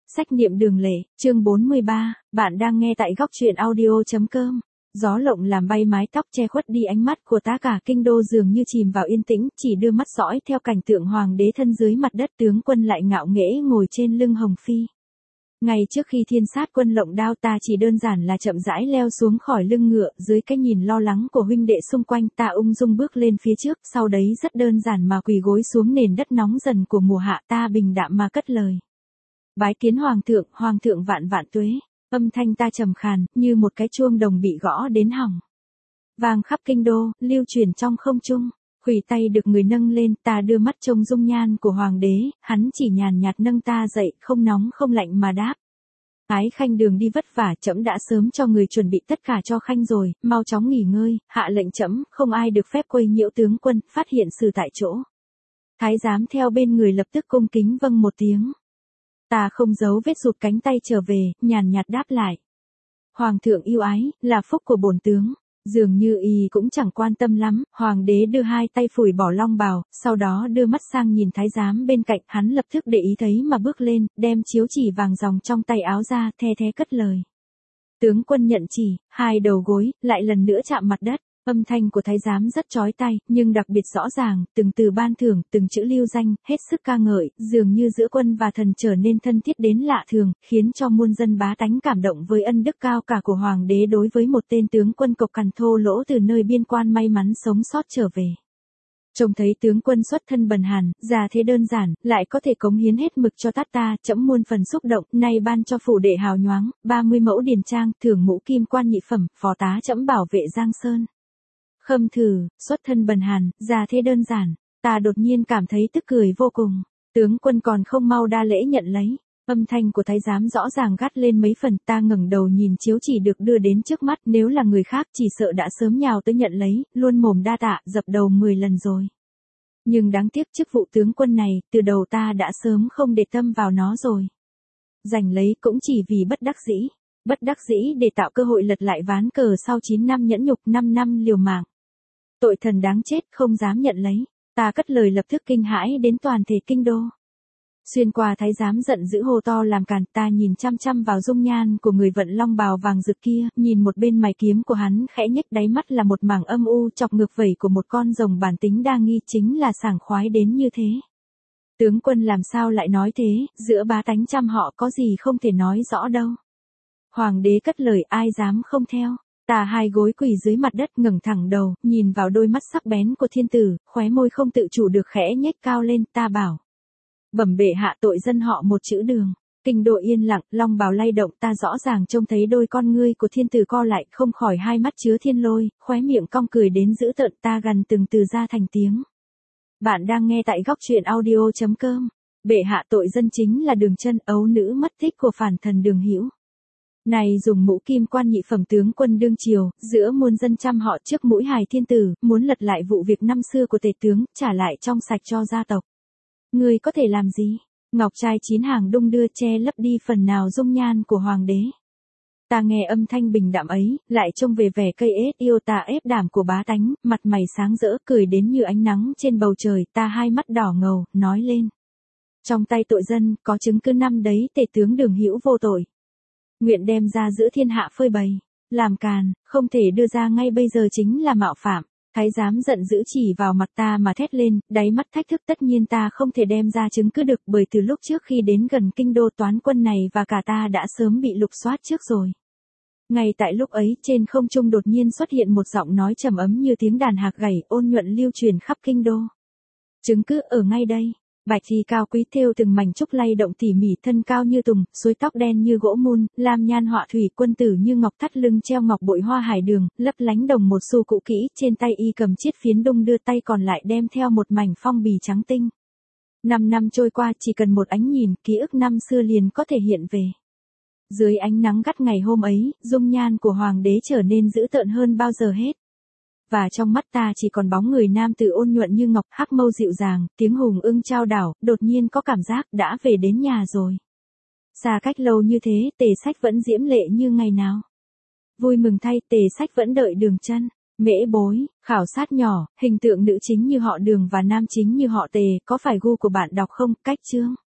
Sách niệm đường lệ, chương 43, bạn đang nghe tại góc truyện audio.com. Gió lộng làm bay mái tóc che khuất đi ánh mắt của tá cả kinh đô dường như chìm vào yên tĩnh, chỉ đưa mắt dõi theo cảnh tượng hoàng đế thân dưới mặt đất, tướng quân lại ngạo nghễ ngồi trên lưng hồng phi. Ngay trước khi thiên sát quân lộng đao, ta chỉ đơn giản là chậm rãi leo xuống khỏi lưng ngựa, dưới cái nhìn lo lắng của huynh đệ xung quanh, ta ung dung bước lên phía trước, sau đấy rất đơn giản mà quỳ gối xuống nền đất nóng dần của mùa hạ, ta bình đạm mà cất lời. Bái kiến hoàng thượng vạn vạn tuế. Âm thanh ta trầm khàn, như một cái chuông đồng bị gõ đến hỏng. Vang khắp kinh đô, lưu truyền trong không trung. Khuỷu tay được người nâng lên, ta đưa mắt trông dung nhan của hoàng đế, hắn chỉ nhàn nhạt nâng ta dậy, không nóng không lạnh mà đáp. Ái khanh đường đi vất vả, trẫm đã sớm cho người chuẩn bị tất cả cho khanh rồi, mau chóng nghỉ ngơi, hạ lệnh trẫm, không ai được phép quấy nhiễu tướng quân, phát hiện xử tại chỗ. Thái giám theo bên người lập tức cung kính vâng một tiếng. Ta không giấu vết rụt cánh tay trở về, nhàn nhạt đáp lại. Hoàng thượng yêu ái, là phúc của bổn tướng. Dường như y cũng chẳng quan tâm lắm, hoàng đế đưa hai tay phủi bỏ long bào, sau đó đưa mắt sang nhìn thái giám bên cạnh, hắn lập tức để ý thấy mà bước lên, đem chiếu chỉ vàng ròng trong tay áo ra, the thé cất lời. Tướng quân nhận chỉ, hai đầu gối, lại lần nữa chạm mặt đất. Âm thanh của thái giám rất chói tai, nhưng đặc biệt rõ ràng, từng từ ban thưởng, từng chữ lưu danh, hết sức ca ngợi, dường như giữa quân và thần trở nên thân thiết đến lạ thường, khiến cho muôn dân bá tánh cảm động với ân đức cao cả của hoàng đế đối với một tên tướng quân cộc cằn thô lỗ từ nơi biên quan may mắn sống sót trở về. Trông thấy tướng quân xuất thân bần hàn, già thế đơn giản, lại có thể cống hiến hết mực cho ta, trẫm muôn phần xúc động, nay ban cho phủ đệ hào nhoáng, 30 mẫu điền trang, thưởng mũ kim quan nhị phẩm, phó tá trẫm bảo vệ Giang Sơn. Khâm thử, xuất thân bần hàn, già thế đơn giản, ta đột nhiên cảm thấy tức cười vô cùng. Tướng quân còn không mau đa lễ nhận lấy. Âm thanh của thái giám rõ ràng gắt lên mấy phần, ta ngẩng đầu nhìn chiếu chỉ được đưa đến trước mắt, nếu là người khác chỉ sợ đã sớm nhào tới nhận lấy, luôn mồm đa tạ, dập đầu 10 lần rồi. Nhưng đáng tiếc chức vụ tướng quân này, từ đầu ta đã sớm không để tâm vào nó rồi. Giành lấy cũng chỉ vì bất đắc dĩ để tạo cơ hội lật lại ván cờ sau 9 năm nhẫn nhục, 5 năm liều mạng. Tội thần đáng chết, không dám nhận lấy. Ta cất lời lập tức kinh hãi đến toàn thể kinh đô. Xuyên qua thái giám giận dữ hô to làm càn, ta nhìn chăm chăm vào dung nhan của người vận long bào vàng rực kia, nhìn một bên mày kiếm của hắn khẽ nhếch, đáy mắt là một mảng âm u chọc ngược vẩy của một con rồng bản tính đa nghi, chính là sảng khoái đến như thế. Tướng quân làm sao lại nói thế, giữa bá tánh trăm họ có gì không thể nói rõ đâu. Hoàng đế cất lời, ai dám không theo. Ta hai gối quỳ dưới mặt đất, ngẩng thẳng đầu, nhìn vào đôi mắt sắc bén của thiên tử, khóe môi không tự chủ được khẽ nhếch cao lên, ta bảo. Bẩm bệ hạ, tội dân họ một chữ đường. Kinh đô yên lặng, long bào lay động, ta rõ ràng trông thấy đôi con ngươi của thiên tử co lại, không khỏi hai mắt chứa thiên lôi, khóe miệng cong cười đến dữ tợn, ta gằn từng từ ra thành tiếng. Bạn đang nghe tại góc truyện audio.com. Bệ hạ, tội dân chính là Đường Chân, ấu nữ mất tích của phản thần Đường Hữu. Này dùng mũ kim quan nhị phẩm tướng quân đương triều, giữa muôn dân trăm họ trước mũi hài thiên tử, muốn lật lại vụ việc năm xưa của tể tướng, trả lại trong sạch cho gia tộc. Ngươi có thể làm gì? Ngọc trai 9 hàng đung đưa che lấp đi phần nào dung nhan của hoàng đế. Ta nghe âm thanh bình đạm ấy, lại trông về vẻ cây ết yêu tà ép đảm của bá tánh, mặt mày sáng rỡ, cười đến như ánh nắng trên bầu trời, ta hai mắt đỏ ngầu, nói lên. Trong tay tội dân, có chứng cứ năm đấy tể tướng Đường Hữu vô tội. Nguyện đem ra giữa thiên hạ phơi bày, làm càn, không thể đưa ra ngay bây giờ chính là mạo phạm. Thái giám giận dữ chỉ vào mặt ta mà thét lên, đáy mắt thách thức, tất nhiên ta không thể đem ra chứng cứ được, bởi từ lúc trước khi đến gần kinh đô toán quân này và cả ta đã sớm bị lục soát trước rồi. Ngay tại lúc ấy, trên không trung đột nhiên xuất hiện một giọng nói trầm ấm như tiếng đàn hạc gảy, ôn nhuận lưu truyền khắp kinh đô. Chứng cứ ở ngay đây. Bạch y cao quý thêu từng mảnh trúc lay động tỉ mỉ, thân cao như tùng, suối tóc đen như gỗ mun, lam nhan họa thủy, quân tử như ngọc, thắt lưng treo ngọc bội hoa hải đường, lấp lánh đồng một xu cũ kỹ, trên tay y cầm chiết phiến đung đưa, tay còn lại đem theo một mảnh phong bì trắng tinh. 5 năm trôi qua, chỉ cần một ánh nhìn, ký ức năm xưa liền có thể hiện về. Dưới ánh nắng gắt ngày hôm ấy, dung nhan của hoàng đế trở nên dữ tợn hơn bao giờ hết. Và trong mắt ta chỉ còn bóng người nam tử ôn nhuận như ngọc, hắc mâu dịu dàng, tiếng hùng ưng trao đảo, đột nhiên có cảm giác đã về đến nhà rồi. Xa cách lâu như thế, Tề Sách vẫn diễm lệ như ngày nào. Vui mừng thay, Tề Sách vẫn đợi Đường Chân. Mễ bối, khảo sát nhỏ, hình tượng nữ chính như họ Đường và nam chính như họ Tề, có phải gu của bạn đọc không? Cách chương.